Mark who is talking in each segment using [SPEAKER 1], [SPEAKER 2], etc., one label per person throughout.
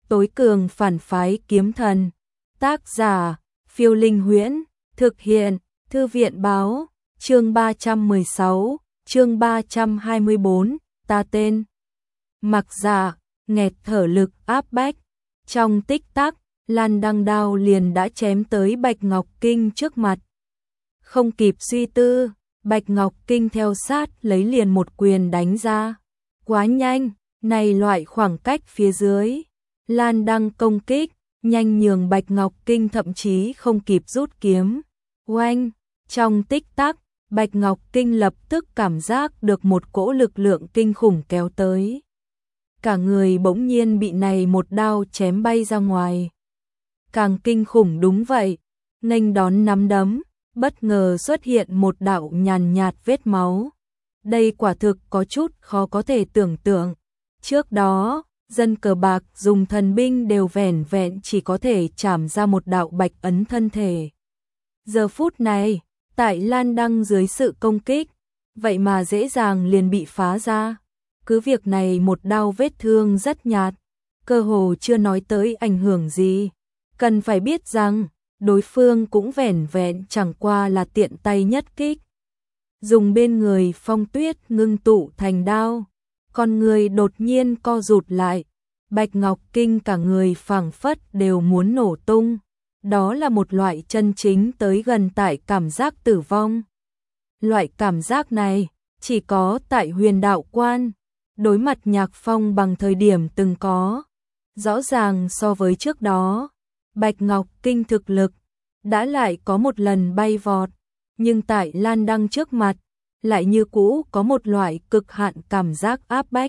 [SPEAKER 1] tối cường phản phái kiếm thần. Tác giả, Phiêu Linh Huyễn, thực hiện, Thư viện báo, chương 316, chương 324, ta tên. Mặc Dạ, nghẹt thở lực áp bách. Trong tích tắc, Lan Đăng đao liền đã chém tới Bạch Ngọc Kinh trước mặt. Không kịp suy tư, Bạch Ngọc Kinh theo sát lấy liền một quyền đánh ra. Quá nhanh, này loại khoảng cách phía dưới. Lan Đăng công kích, nhanh nhường Bạch Ngọc Kinh thậm chí không kịp rút kiếm. Oanh, trong tích tắc, Bạch Ngọc Kinh lập tức cảm giác được một cỗ lực lượng kinh khủng kéo tới. Cả người bỗng nhiên bị này một đao chém bay ra ngoài. Càng kinh khủng đúng vậy, nghênh đón nắm đấm, bất ngờ xuất hiện một đạo nhàn nhạt vết máu. Đây quả thực có chút khó có thể tưởng tượng. Trước đó, dân cờ bạc dùng thần binh đều vẻn vẹn chỉ có thể chảm ra một đạo bạch ấn thân thể. Giờ phút này, tại Lan Đăng dưới sự công kích, vậy mà dễ dàng liền bị phá ra. Cứ việc này một đao vết thương rất nhạt, cơ hồ chưa nói tới ảnh hưởng gì. Cần phải biết rằng, đối phương cũng vẻn vẹn chẳng qua là tiện tay nhất kích. Dùng bên người Phong Tuyết ngưng tụ thành đao, con người đột nhiên co rụt lại. Bạch Ngọc Kinh cả người phảng phất đều muốn nổ tung. Đó là một loại chân chính tới gần tại cảm giác tử vong. Loại cảm giác này chỉ có tại Huyền Đạo Quan, đối mặt Nhạc Phong bằng thời điểm từng có. Rõ ràng so với trước đó, Bạch Ngọc Kinh thực lực đã lại có một lần bay vọt, nhưng tại Lan Đăng trước mặt, lại như cũ có một loại cực hạn cảm giác áp bách.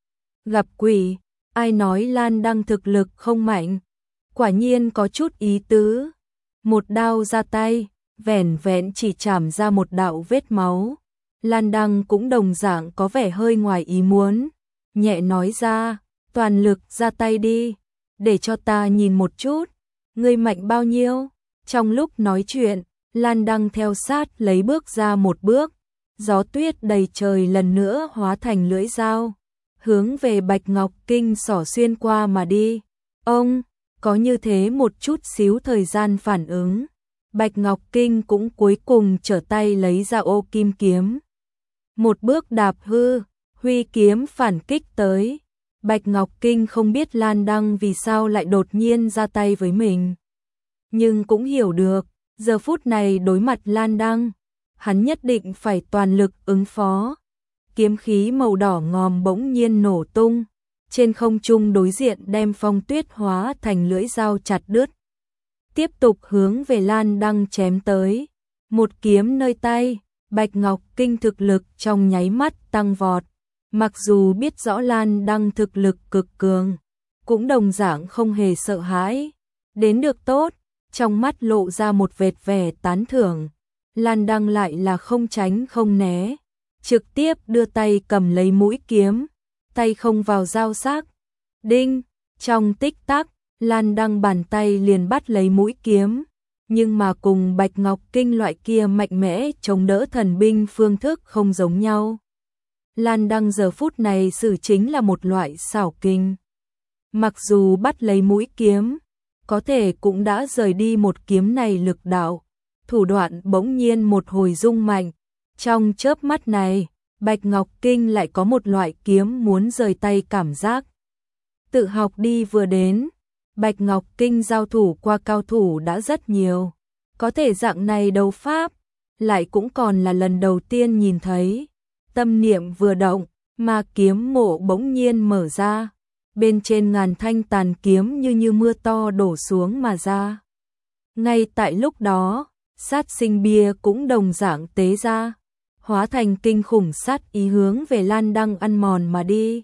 [SPEAKER 1] Gặp quỷ, ai nói Lan Đăng thực lực không mạnh? Quả nhiên có chút ý tứ. Một đao ra tay, vẻn vẹn chỉ chảm ra một đạo vết máu. Lan Đăng cũng đồng dạng có vẻ hơi ngoài ý muốn, nhẹ nói ra, toàn lực ra tay đi, để cho ta nhìn một chút, ngươi mạnh bao nhiêu. Trong lúc nói chuyện, Lan Đăng theo sát lấy bước ra một bước, gió tuyết đầy trời lần nữa hóa thành lưỡi dao, hướng về Bạch Ngọc Kinh xỏ xuyên qua mà đi. Ông, có như thế một chút xíu thời gian phản ứng, Bạch Ngọc Kinh cũng cuối cùng trở tay lấy ra ô kim kiếm. Một bước đạp hư, huy kiếm phản kích tới. Bạch Ngọc Kinh không biết Lan Đăng vì sao lại đột nhiên ra tay với mình, nhưng cũng hiểu được, giờ phút này đối mặt Lan Đăng, hắn nhất định phải toàn lực ứng phó. Kiếm khí màu đỏ ngòm bỗng nhiên nổ tung, trên không trung đối diện đem Phong Tuyết hóa thành lưỡi dao chặt đứt. Tiếp tục hướng về Lan Đăng chém tới. Một kiếm nơi tay, Bạch Ngọc Kinh thực lực trong nháy mắt tăng vọt. Mặc dù biết rõ Lan Đăng thực lực cực cường, cũng đồng dạng không hề sợ hãi. Đến được tốt, trong mắt lộ ra một vệt vẻ tán thưởng. Lan Đăng lại là không tránh không né, trực tiếp đưa tay cầm lấy mũi kiếm, tay không vào dao sắc. Đinh, trong tích tắc, Lan Đăng bàn tay liền bắt lấy mũi kiếm, nhưng mà cùng Bạch Ngọc Kinh loại kia mạnh mẽ chống đỡ thần binh phương thức không giống nhau. Lan Đăng giờ phút này sử chính là một loại xảo kinh. Mặc dù bắt lấy mũi kiếm, có thể cũng đã rời đi một kiếm này lực đạo. Thủ đoạn bỗng nhiên một hồi rung mạnh. Trong chớp mắt này, Bạch Ngọc Kinh lại có một loại kiếm muốn rời tay cảm giác. Tự học đi vừa đến, Bạch Ngọc Kinh giao thủ qua cao thủ đã rất nhiều. Có thể dạng này đấu pháp, lại cũng còn là lần đầu tiên nhìn thấy. Tâm niệm vừa động, mà kiếm mộ bỗng nhiên mở ra. Bên trên ngàn thanh tàn kiếm như mưa to đổ xuống mà ra. Ngay tại lúc đó, sát sinh bia cũng đồng dạng tế ra, hóa thành kinh khủng sát ý hướng về Lan Đăng ăn mòn mà đi.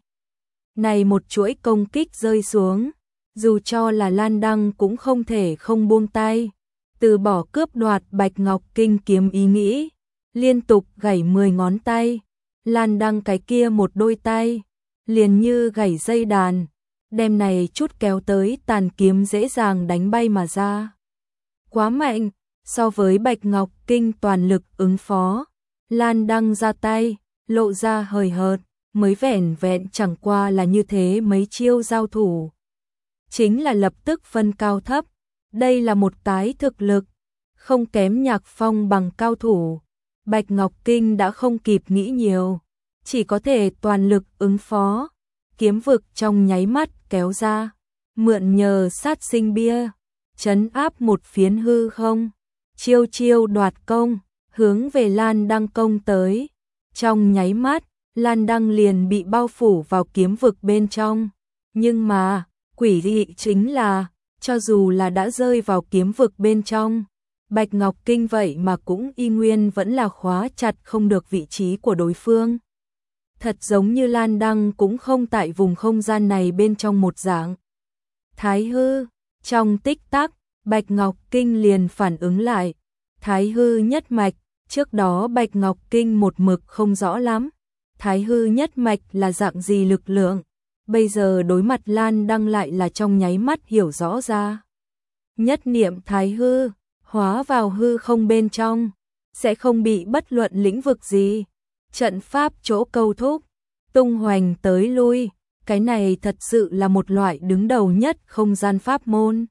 [SPEAKER 1] Này một chuỗi công kích rơi xuống, dù cho là Lan Đăng cũng không thể không buông tay, từ bỏ cướp đoạt Bạch Ngọc Kinh kiếm ý nghĩ, liên tục gảy 10 ngón tay. Lan Đăng cái kia một đôi tay, liền như gảy dây đàn, đem này chút kéo tới tàn kiếm dễ dàng đánh bay mà ra. Quá mạnh, so với Bạch Ngọc Kinh toàn lực ứng phó, Lan Đăng ra tay, lộ ra hời hợt, mới vẻn vẹn chẳng qua là như thế mấy chiêu giao thủ. chính là lập tức phân cao thấp. Đây là một cái thực lực không kém Nhạc Phong bằng cao thủ. Bạch Ngọc Kinh đã không kịp nghĩ nhiều, chỉ có thể toàn lực ứng phó. Kiếm vực trong nháy mắt kéo ra, mượn nhờ sát sinh bia, trấn áp một phiến hư không, chiêu chiêu đoạt công, hướng về Lan Đăng công tới. Trong nháy mắt, Lan Đăng liền bị bao phủ vào kiếm vực bên trong. Nhưng mà, quỷ dị chính là, cho dù là đã rơi vào kiếm vực bên trong, Bạch Ngọc Kinh vậy mà cũng y nguyên vẫn là khóa chặt không được vị trí của đối phương. Thật giống như Lan Đăng cũng không tại vùng không gian này bên trong một dạng. Thái hư, trong tích tắc, Bạch Ngọc Kinh liền phản ứng lại. Thái hư nhất mạch, trước đó Bạch Ngọc Kinh một mực không rõ lắm. Thái hư nhất mạch là dạng gì lực lượng, bây giờ đối mặt Lan Đăng lại là trong nháy mắt hiểu rõ ra. Nhất niệm thái hư, hóa vào hư không bên trong, sẽ không bị bất luận lĩnh vực gì. Trận pháp chỗ câu thúc, tung hoành tới lui, cái này thật sự là một loại đứng đầu nhất không gian pháp môn.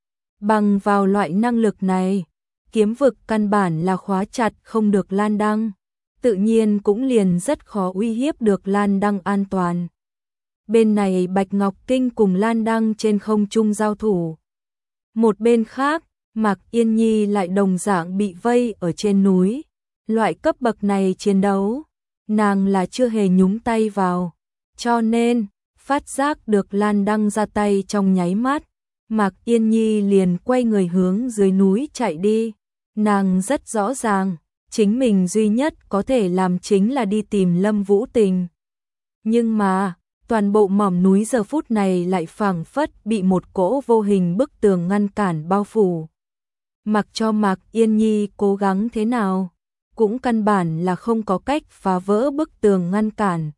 [SPEAKER 1] Bằng vào loại năng lực này, kiếm vực căn bản là khóa chặt không được Lan Đăng, tự nhiên cũng liền rất khó uy hiếp được Lan Đăng an toàn. Bên này Bạch Ngọc Kinh cùng Lan Đăng trên không trung giao thủ. Một bên khác, Mạc Yên Nhi lại đồng dạng bị vây ở trên núi. Loại cấp bậc này chiến đấu, nàng là chưa hề nhúng tay vào, cho nên phát giác được Lan Đăng ra tay trong nháy mắt, Mạc Yên Nhi liền quay người hướng dưới núi chạy đi. Nàng rất rõ ràng, chính mình duy nhất có thể làm chính là đi tìm Lâm Vũ Tình. Nhưng mà, toàn bộ mỏm núi giờ phút này lại phảng phất bị một cỗ vô hình bức tường ngăn cản bao phủ. Mặc cho Mạc Yên Nhi cố gắng thế nào, cũng căn bản là không có cách phá vỡ bức tường ngăn cản.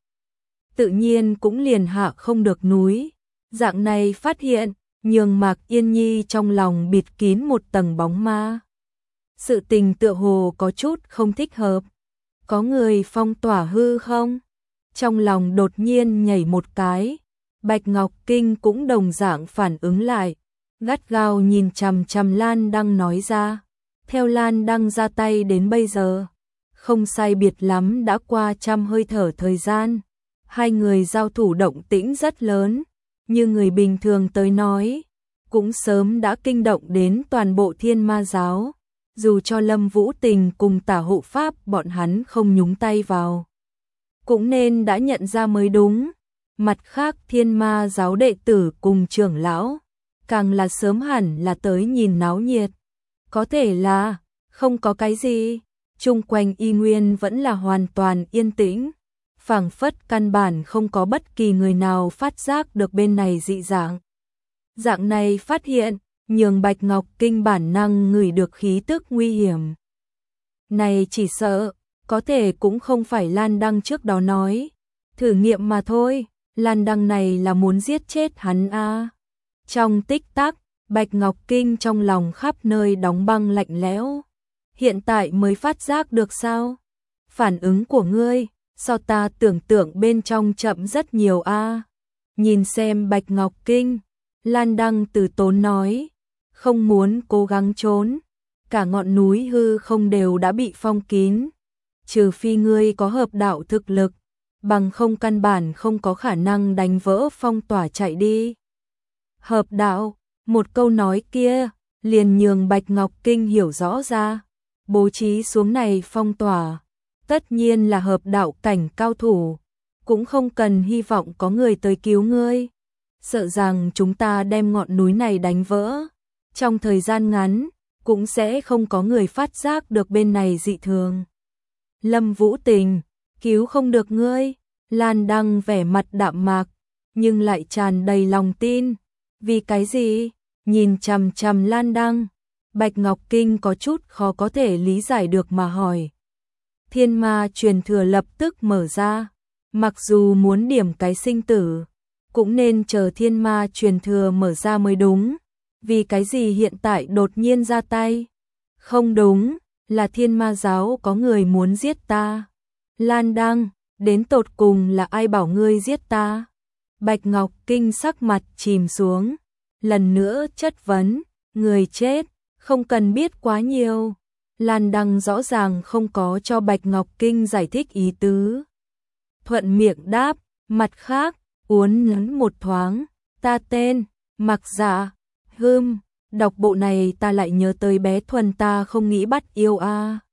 [SPEAKER 1] Tự nhiên cũng liền hạ không được núi. Dạng này phát hiện, nhường Mạc Yên Nhi trong lòng bịt kín một tầng bóng ma. Sự tình tựa hồ có chút không thích hợp. Có người phong tỏa hư không? Trong lòng đột nhiên nhảy một cái. Bạch Ngọc Kinh cũng đồng dạng phản ứng lại, gắt gao nhìn chằm chằm Lan Đăng nói ra. Theo Lan Đăng ra tay đến bây giờ, không sai biệt lắm đã qua 100 hơi thở thời gian. Hai người giao thủ động tĩnh rất lớn, như người bình thường tới nói, cũng sớm đã kinh động đến toàn bộ Thiên Ma giáo. Dù cho Lâm Vũ Tình cùng Tả Hộ Pháp bọn hắn không nhúng tay vào, cũng nên đã nhận ra mới đúng. Mặt khác Thiên Ma giáo đệ tử cùng trưởng lão, càng là sớm hẳn là tới nhìn náo nhiệt. Có thể là, không có cái gì, chung quanh y nguyên vẫn là hoàn toàn yên tĩnh. Phảng phất căn bản không có bất kỳ người nào phát giác được bên này dị dạng. Dạng này phát hiện, nhường Bạch Ngọc Kinh bản năng ngửi được khí tức nguy hiểm. Này chỉ sợ, có thể cũng không phải Lan Đăng trước đó nói. Thử nghiệm mà thôi, Lan Đăng này là muốn giết chết hắn a. Trong tích tắc, Bạch Ngọc Kinh trong lòng khắp nơi đóng băng lạnh lẽo. Hiện tại mới phát giác được sao? Phản ứng của ngươi, so ta tưởng tượng bên trong chậm rất nhiều a. Nhìn xem Bạch Ngọc Kinh, Lan Đăng từ tốn nói, không muốn cố gắng trốn, cả ngọn núi hư không đều đã bị phong kín, trừ phi ngươi có hợp đạo thực lực, bằng không căn bản không có khả năng đánh vỡ phong tỏa chạy đi. Hợp đạo, một câu nói kia, liền nhường Bạch Ngọc Kinh hiểu rõ ra, bố trí xuống này phong tỏa, tất nhiên là hợp đạo cảnh cao thủ, cũng không cần hy vọng có người tới cứu ngươi. Sợ rằng chúng ta đem ngọn núi này đánh vỡ, trong thời gian ngắn, cũng sẽ không có người phát giác được bên này dị thường. Lâm Vũ Tình, cứu không được ngươi. Lan Đăng vẻ mặt đạm mạc, nhưng lại tràn đầy lòng tin. Vì cái gì? Nhìn chằm chằm Lan Đăng, Bạch Ngọc Kinh có chút khó có thể lý giải được mà hỏi. Thiên ma truyền thừa lập tức mở ra, mặc dù muốn điểm cái sinh tử, cũng nên chờ thiên ma truyền thừa mở ra mới đúng. Vì cái gì hiện tại đột nhiên ra tay? Không đúng, là Thiên Ma giáo có người muốn giết ta. Lan Đăng, đến tột cùng là ai bảo ngươi giết ta? Bạch Ngọc Kinh sắc mặt chìm xuống, lần nữa chất vấn, người chết, không cần biết quá nhiều. Lan Đăng rõ ràng không có cho Bạch Ngọc Kinh giải thích ý tứ. Thuận miệng đáp, mặt khác, uốn nắn một thoáng, ta tên, Mặc Dạ, đọc bộ này ta lại nhớ tới bé Thuần ta không nghĩ bắt yêu a.